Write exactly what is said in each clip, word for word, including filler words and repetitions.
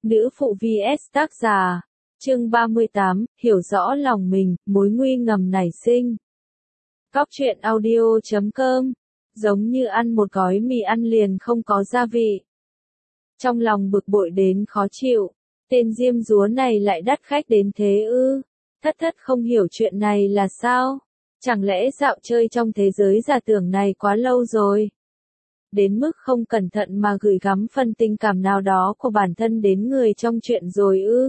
Nữ phụ vs tác giả. Chương ba mươi tám, hiểu rõ lòng mình, mối nguy ngầm nảy sinh. Cóc truyện audio chấm com. Giống như ăn một gói mì ăn liền không có gia vị. Trong lòng bực bội đến khó chịu. Tên diêm dúa này lại đắt khách đến thế ư? Thất thất không hiểu chuyện này là sao? Chẳng lẽ dạo chơi trong thế giới giả tưởng này quá lâu rồi? Đến mức không cẩn thận mà gửi gắm phần tình cảm nào đó của bản thân đến người trong chuyện rồi ư?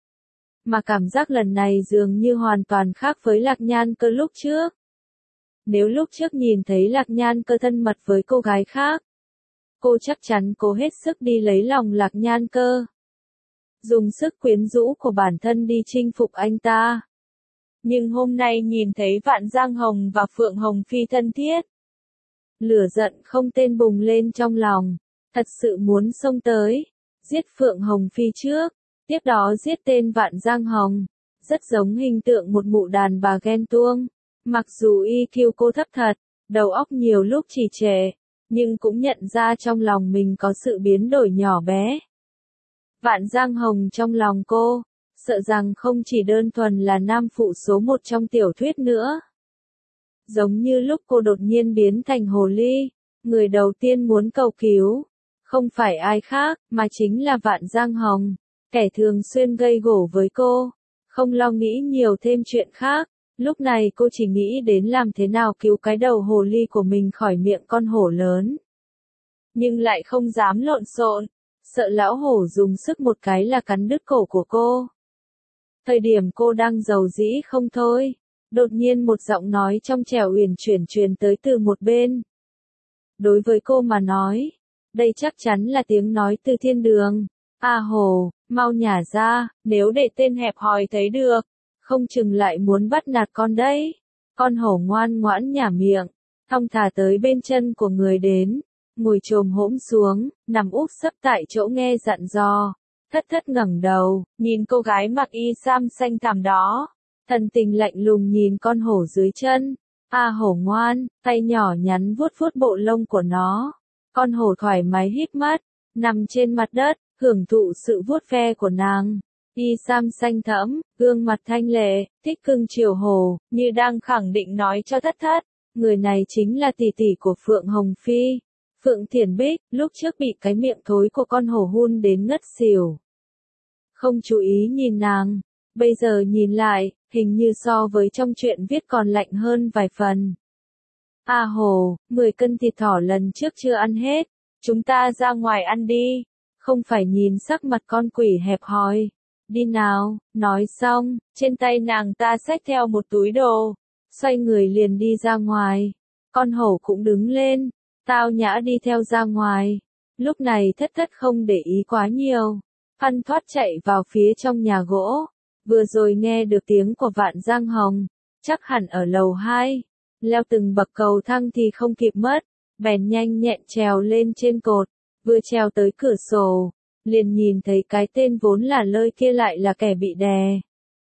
Mà cảm giác lần này dường như hoàn toàn khác với Lạc Nhan Cơ lúc trước. Nếu lúc trước nhìn thấy Lạc Nhan Cơ thân mật với cô gái khác, cô chắc chắn cố hết sức đi lấy lòng Lạc Nhan Cơ, dùng sức quyến rũ của bản thân đi chinh phục anh ta. Nhưng hôm nay nhìn thấy Vạn Giang Hồng và Phượng Hồng Phi thân thiết, lửa giận không tên bùng lên trong lòng, thật sự muốn xông tới, giết Phượng Hồng Phi trước, tiếp đó giết tên Vạn Giang Hồng, rất giống hình tượng một mụ đàn bà ghen tuông. Mặc dù i kiu cô thấp thật, đầu óc nhiều lúc trì trệ, nhưng cũng nhận ra trong lòng mình có sự biến đổi nhỏ bé. Vạn Giang Hồng trong lòng cô, sợ rằng không chỉ đơn thuần là nam phụ số một trong tiểu thuyết nữa. Giống như lúc cô đột nhiên biến thành hồ ly, người đầu tiên muốn cầu cứu, không phải ai khác, mà chính là Vạn Giang Hồng, kẻ thường xuyên gây gổ với cô, không lo nghĩ nhiều thêm chuyện khác. Lúc này cô chỉ nghĩ đến làm thế nào cứu cái đầu hồ ly của mình khỏi miệng con hổ lớn. Nhưng lại không dám lộn xộn, sợ lão hổ dùng sức một cái là cắn đứt cổ của cô. Thời điểm cô đang giàu dĩ không thôi, đột nhiên một giọng nói trong trẻo uyển chuyển truyền tới từ một bên. Đối với cô mà nói, đây chắc chắn là tiếng nói từ thiên đường. A hồ, mau nhả ra, nếu để tên hẹp hòi thấy được, không chừng lại muốn bắt nạt con đấy. Con hổ ngoan ngoãn nhả miệng, thong thả tới bên chân của người đến, ngồi chồm hổm xuống, nằm úp sấp tại chỗ nghe dặn dò. Thất thất ngẩng đầu, nhìn cô gái mặc y sam xanh thẳm đó, thần tình lạnh lùng nhìn con hổ dưới chân. A hổ ngoan, tay nhỏ nhắn vuốt vuốt bộ lông của nó. Con hổ thoải mái hít mắt, nằm trên mặt đất, hưởng thụ sự vuốt ve của nàng. Y sam xanh thẫm, gương mặt thanh lệ, thích cưng chiều hổ, như đang khẳng định nói cho thất thất, người này chính là tỷ tỷ của Phượng Hồng Phi. Phượng Thiển Bích, lúc trước bị cái miệng thối của con hổ hun đến ngất xỉu. Không chú ý nhìn nàng, bây giờ nhìn lại, hình như so với trong truyện viết còn lạnh hơn vài phần. A hồ, mười cân thịt thỏ lần trước chưa ăn hết, chúng ta ra ngoài ăn đi, không phải nhìn sắc mặt con quỷ hẹp hòi. Đi nào, nói xong, trên tay nàng ta xách theo một túi đồ, xoay người liền đi ra ngoài. Con hổ cũng đứng lên, tao nhã đi theo ra ngoài. Lúc này thất thất không để ý quá nhiều, phăn thoát chạy vào phía trong nhà gỗ. Vừa rồi nghe được tiếng của Vạn Giang Hồng, chắc hẳn ở lầu hai, leo từng bậc cầu thang thì không kịp mất, bèn nhanh nhẹn trèo lên trên cột, vừa trèo tới cửa sổ, liền nhìn thấy cái tên vốn là lơi kia lại là kẻ bị đè.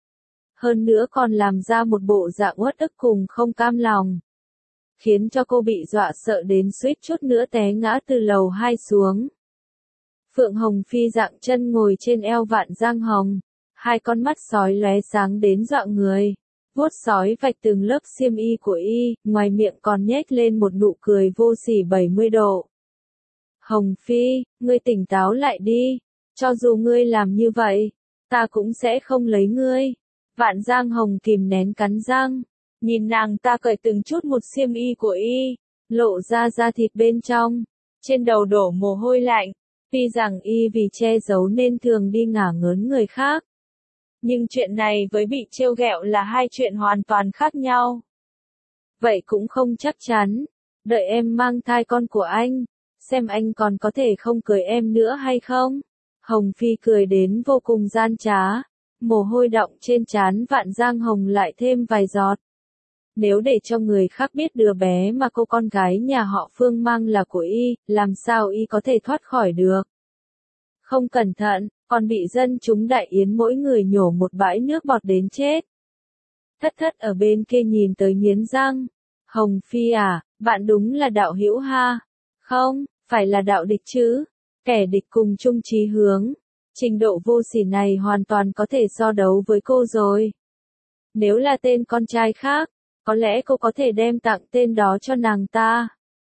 Hơn nữa còn làm ra một bộ dạng uất ức cùng không cam lòng, khiến cho cô bị dọa sợ đến suýt chút nữa té ngã từ lầu hai xuống. Phượng Hồng Phi dạng chân ngồi trên eo Vạn Giang Hồng, hai con mắt sói lóe sáng đến dọa người, vuốt sói vạch từng lớp xiêm y của y, ngoài miệng còn nhếch lên một nụ cười vô sỉ bảy mươi độ. Hồng Phi, ngươi tỉnh táo lại đi, cho dù ngươi làm như vậy, ta cũng sẽ không lấy ngươi. Vạn Giang Hồng kìm nén cắn răng, nhìn nàng ta cởi từng chút một xiêm y của y, lộ ra da thịt bên trong, trên đầu đổ mồ hôi lạnh, tuy rằng y vì che giấu nên thường đi ngả ngớn người khác. Nhưng chuyện này với bị trêu ghẹo là hai chuyện hoàn toàn khác nhau. Vậy cũng không chắc chắn, đợi em mang thai con của anh, xem anh còn có thể không cưới em nữa hay không? Hồng Phi cười đến vô cùng gian trá, mồ hôi đọng trên trán Vạn Giang Hồng lại thêm vài giọt. Nếu để cho người khác biết đứa bé mà cô con gái nhà họ Phương mang là của y, làm sao y có thể thoát khỏi được? Không cẩn thận, còn bị dân chúng đại yến mỗi người nhổ một bãi nước bọt đến chết. Thất thất ở bên kia nhìn tới nghiến răng. Hồng Phi à, bạn đúng là đạo hữu ha. Không, phải là đạo địch chứ. Kẻ địch cùng chung chí hướng. Trình độ vô sỉ này hoàn toàn có thể so đấu với cô rồi. Nếu là tên con trai khác, có lẽ cô có thể đem tặng tên đó cho nàng ta.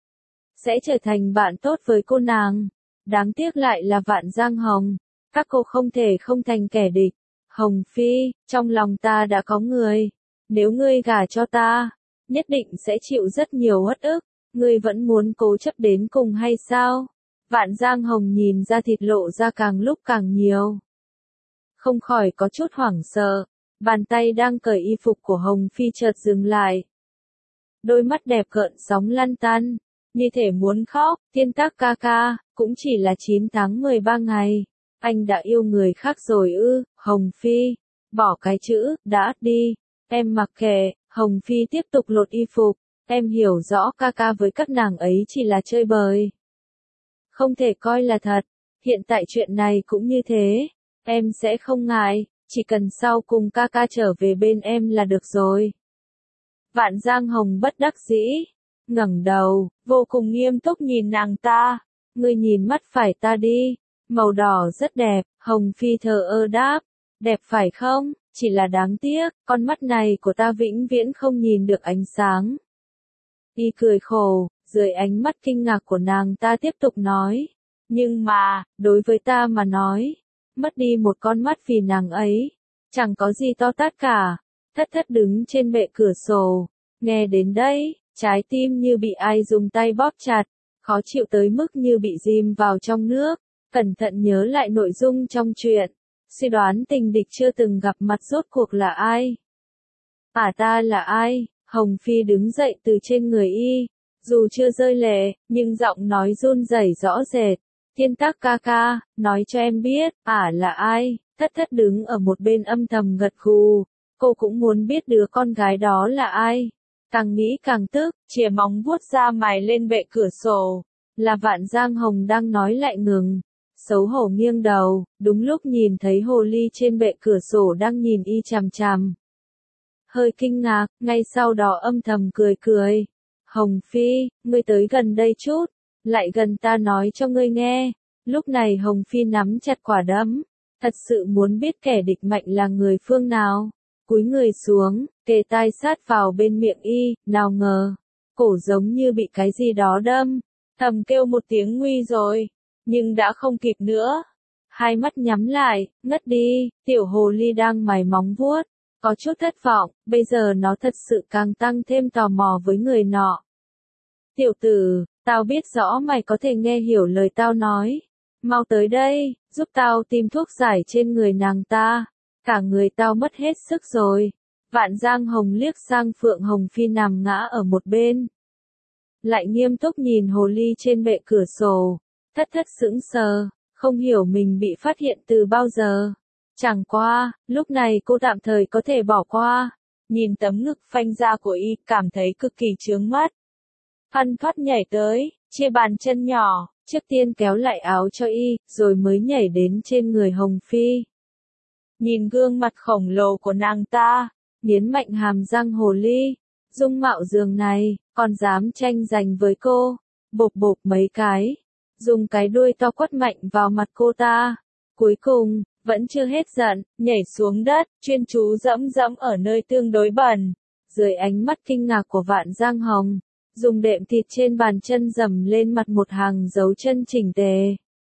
Sẽ trở thành bạn tốt với cô nàng. Đáng tiếc lại là Vạn Giang Hồng. Các cô không thể không thành kẻ địch. Hồng Phi, trong lòng ta đã có người. Nếu ngươi gả cho ta, nhất định sẽ chịu rất nhiều uất ức. Ngươi vẫn muốn cố chấp đến cùng hay sao? Vạn Giang Hồng nhìn ra thịt lộ ra càng lúc càng nhiều. Không khỏi có chút hoảng sợ. Bàn tay đang cởi y phục của Hồng Phi chợt dừng lại. Đôi mắt đẹp gợn sóng lăn tăn. Như thể muốn khóc. Thiên Tác ca ca, cũng chỉ là chín tháng mười ba ngày. Anh đã yêu người khác rồi ư? Hồng Phi. Bỏ cái chữ, đã, đi. Em mặc kệ. Hồng Phi tiếp tục lột y phục. Em hiểu rõ ca ca với các nàng ấy chỉ là chơi bời. Không thể coi là thật. Hiện tại chuyện này cũng như thế. Em sẽ không ngại. Chỉ cần sau cùng ca ca trở về bên em là được rồi. Vạn Giang Hồng bất đắc dĩ. Ngẩng đầu, vô cùng nghiêm túc nhìn nàng ta. Ngươi nhìn mắt phải ta đi. Màu đỏ rất đẹp. Hồng Phi thờ ơ đáp. Đẹp phải không? Chỉ là đáng tiếc, con mắt này của ta vĩnh viễn không nhìn được ánh sáng. Y cười khổ, dưới ánh mắt kinh ngạc của nàng ta tiếp tục nói. Nhưng mà, đối với ta mà nói, mất đi một con mắt vì nàng ấy, chẳng có gì to tát cả. Thất thất đứng trên bệ cửa sổ, nghe đến đây, trái tim như bị ai dùng tay bóp chặt, khó chịu tới mức như bị dìm vào trong nước, cẩn thận nhớ lại nội dung trong chuyện, suy đoán tình địch chưa từng gặp mặt rốt cuộc là ai. À ta là ai? Hồng Phi đứng dậy từ trên người y, dù chưa rơi lệ, nhưng giọng nói run rẩy rõ rệt. Thiên Tác ca ca, nói cho em biết, ả là ai? Thất thất đứng ở một bên âm thầm gật gù, cô cũng muốn biết đứa con gái đó là ai. Càng nghĩ càng tức, chìa móng vuốt ra mài lên bệ cửa sổ. Là Vạn Giang Hồng đang nói lại ngừng. Xấu hổ nghiêng đầu, đúng lúc nhìn thấy hồ ly trên bệ cửa sổ đang nhìn y chằm chằm. Hơi kinh ngạc, ngay sau đó âm thầm cười cười. Hồng Phi, ngươi tới gần đây chút, lại gần ta nói cho ngươi nghe. Lúc này Hồng Phi nắm chặt quả đấm, thật sự muốn biết kẻ địch mạnh là người phương nào. Cúi người xuống, kề tai sát vào bên miệng y, nào ngờ, cổ giống như bị cái gì đó đâm, thầm kêu một tiếng nguy rồi, nhưng đã không kịp nữa. Hai mắt nhắm lại, ngất đi, tiểu hồ ly đang mài móng vuốt. Có chút thất vọng, bây giờ nó thật sự càng tăng thêm tò mò với người nọ. Tiểu tử, tao biết rõ mày có thể nghe hiểu lời tao nói. Mau tới đây, giúp tao tìm thuốc giải trên người nàng ta. Cả người tao mất hết sức rồi. Vạn Giang Hồng liếc sang Phượng Hồng Phi nằm ngã ở một bên. Lại nghiêm túc nhìn hồ ly trên bệ cửa sổ. Thất thất sững sờ, không hiểu mình bị phát hiện từ bao giờ. Chẳng qua, lúc này cô tạm thời có thể bỏ qua. Nhìn tấm ngực phanh ra của y, cảm thấy cực kỳ chướng mắt. Hân thoát nhảy tới, chia bàn chân nhỏ, trước tiên kéo lại áo cho y, rồi mới nhảy đến trên người Hồng Phi. Nhìn gương mặt khổng lồ của nàng ta, nghiến mạnh hàm răng hồ ly, dung mạo giường này, còn dám tranh giành với cô, bộp bộp mấy cái, dùng cái đuôi to quất mạnh vào mặt cô ta. Cuối cùng, vẫn chưa hết giận, nhảy xuống đất, chuyên chú dẫm dẫm ở nơi tương đối bẩn. Dưới ánh mắt kinh ngạc của Vạn Giang Hồng, dùng đệm thịt trên bàn chân dầm lên mặt một hàng dấu chân chỉnh tề.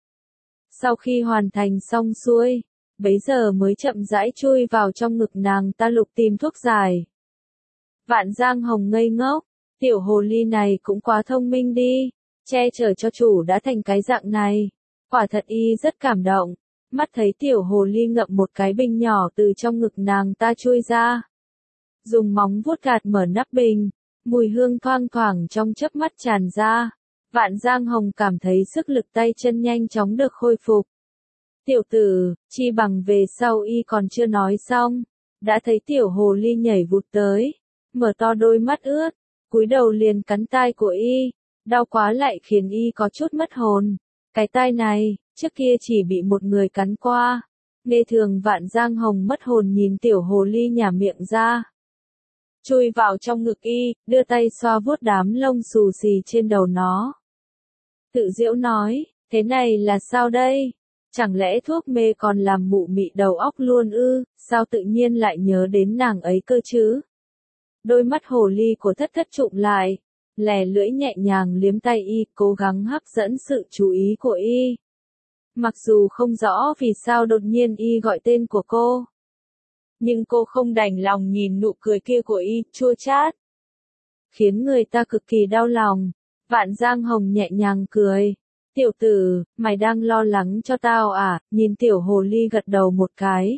Sau khi hoàn thành xong xuôi, bấy giờ mới chậm rãi chui vào trong ngực nàng ta lục tìm thuốc giải. Vạn Giang Hồng ngây ngốc, tiểu hồ ly này cũng quá thông minh đi, che chở cho chủ đã thành cái dạng này. Quả thật y rất cảm động, mắt thấy tiểu hồ ly ngậm một cái bình nhỏ từ trong ngực nàng ta chui ra. Dùng móng vuốt gạt mở nắp bình, mùi hương thoang thoảng trong chớp mắt tràn ra. Vạn Giang Hồng cảm thấy sức lực tay chân nhanh chóng được khôi phục. Tiểu tử, chi bằng về sau y còn chưa nói xong, đã thấy tiểu hồ ly nhảy vụt tới, mở to đôi mắt ướt, cúi đầu liền cắn tai của y, đau quá lại khiến y có chút mất hồn. Cái tai này, trước kia chỉ bị một người cắn qua. Nghe thường Vạn Giang Hồng mất hồn nhìn tiểu hồ ly nhả miệng ra. Chui vào trong ngực y, đưa tay xoa vuốt đám lông xù xì trên đầu nó. Tự giễu nói, thế này là sao đây? Chẳng lẽ thuốc mê còn làm mụ mị đầu óc luôn ư, sao tự nhiên lại nhớ đến nàng ấy cơ chứ? Đôi mắt hồ ly của thất thất trụm lại, lè lưỡi nhẹ nhàng liếm tay y, cố gắng hấp dẫn sự chú ý của y. Mặc dù không rõ vì sao đột nhiên y gọi tên của cô, nhưng cô không đành lòng nhìn nụ cười kia của y, chua chát, khiến người ta cực kỳ đau lòng. Vạn Giang Hồng nhẹ nhàng cười. Tiểu tử, mày đang lo lắng cho tao à? Nhìn tiểu hồ ly gật đầu một cái.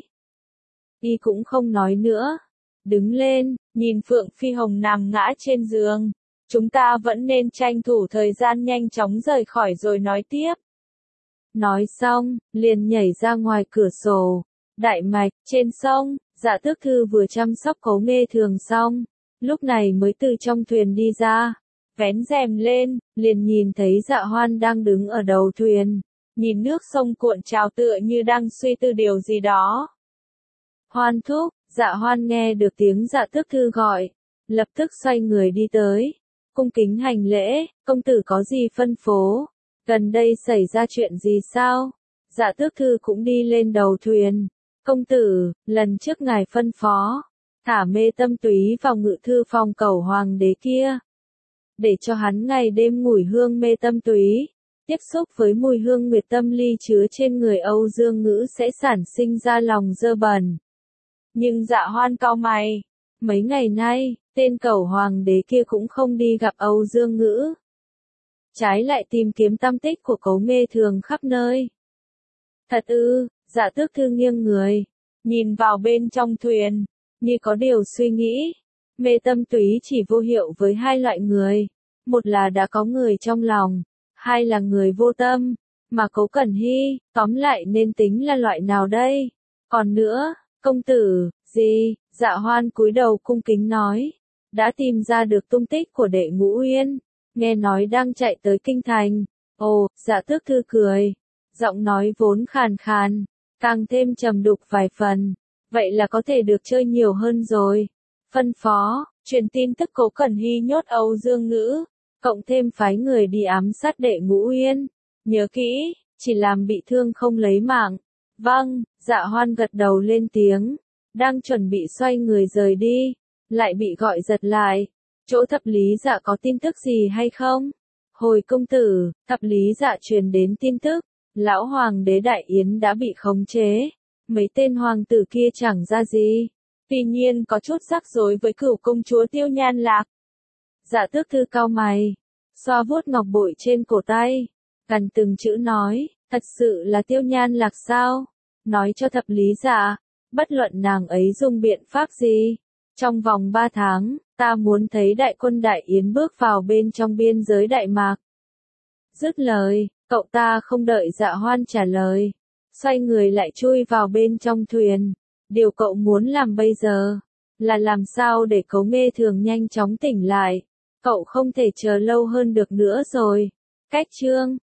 Y cũng không nói nữa. Đứng lên, nhìn Phượng Phi Hồng nằm ngã trên giường. Chúng ta vẫn nên tranh thủ thời gian nhanh chóng rời khỏi rồi nói tiếp. Nói xong, liền nhảy ra ngoài cửa sổ. Đại mạch, trên sông, Dạ Tước Thư vừa chăm sóc Cố Nghê Thường xong, lúc này mới từ trong thuyền đi ra. Vén rèm lên, liền nhìn thấy Dạ Hoan đang đứng ở đầu thuyền, nhìn nước sông cuộn trào tựa như đang suy tư điều gì đó. Hoan thúc, Dạ Hoan nghe được tiếng Dạ Tước Thư gọi, lập tức xoay người đi tới, cung kính hành lễ, công tử có gì phân phó, gần đây xảy ra chuyện gì sao? Dạ Tước Thư cũng đi lên đầu thuyền, công tử, lần trước ngài phân phó, thả mê tâm túy vào ngự thư phòng Cẩu Hoàng đế kia, để cho hắn ngày đêm ngửi hương mê tâm túy, tiếp xúc với mùi hương nguyệt tâm ly chứa trên người Âu Dương Ngữ sẽ sản sinh ra lòng dơ bẩn. Nhưng Dạ Hoan cau mày, mấy ngày nay, tên Cẩu Hoàng đế kia cũng không đi gặp Âu Dương Ngữ. Trái lại tìm kiếm tăm tích của Cố Nghê Thường khắp nơi. Thật ư? Dạ Tước Thư nghiêng người, nhìn vào bên trong thuyền, như có điều suy nghĩ. Mê tâm túy chỉ vô hiệu với hai loại người, một là đã có người trong lòng, hai là người vô tâm, mà Cố Cẩn Hy, tóm lại nên tính là loại nào đây? Còn nữa, công tử, gì? Dạ Hoan cúi đầu cung kính nói, đã tìm ra được tung tích của đệ Ngũ Uyên, nghe nói đang chạy tới kinh thành. Ồ, Dạ Tước Thư cười, giọng nói vốn khàn khàn, càng thêm trầm đục vài phần, vậy là có thể được chơi nhiều hơn rồi. Phân phó, truyền tin tức Cố Cẩn Hy nhốt Âu Dương Ngữ, cộng thêm phái người đi ám sát đệ Ngũ Uyên. Nhớ kỹ, chỉ làm bị thương không lấy mạng. Vâng, Dạ Hoan gật đầu lên tiếng, đang chuẩn bị xoay người rời đi, lại bị gọi giật lại. Chỗ Thập Lý Dạ có tin tức gì hay không? Hồi công tử, Thập Lý Dạ truyền đến tin tức, lão hoàng đế Đại Yến đã bị khống chế, mấy tên hoàng tử kia chẳng ra gì. Tuy nhiên có chút rắc rối với Cửu công chúa Tiêu Nhan Lạc. Dạ Tước Thư cau mày, xoa vuốt ngọc bội trên cổ tay, gần từng chữ nói, thật sự là Tiêu Nhan Lạc sao? Nói cho Thập Lý Dạ, bất luận nàng ấy dùng biện pháp gì, trong vòng ba tháng, ta muốn thấy đại quân Đại Yến bước vào bên trong biên giới Đại Mạc. Dứt lời, cậu ta không đợi Dạ Hoan trả lời, xoay người lại chui vào bên trong thuyền. Điều cậu muốn làm bây giờ, là làm sao để Cố Nghê Thường nhanh chóng tỉnh lại. Cậu không thể chờ lâu hơn được nữa rồi. Cách chương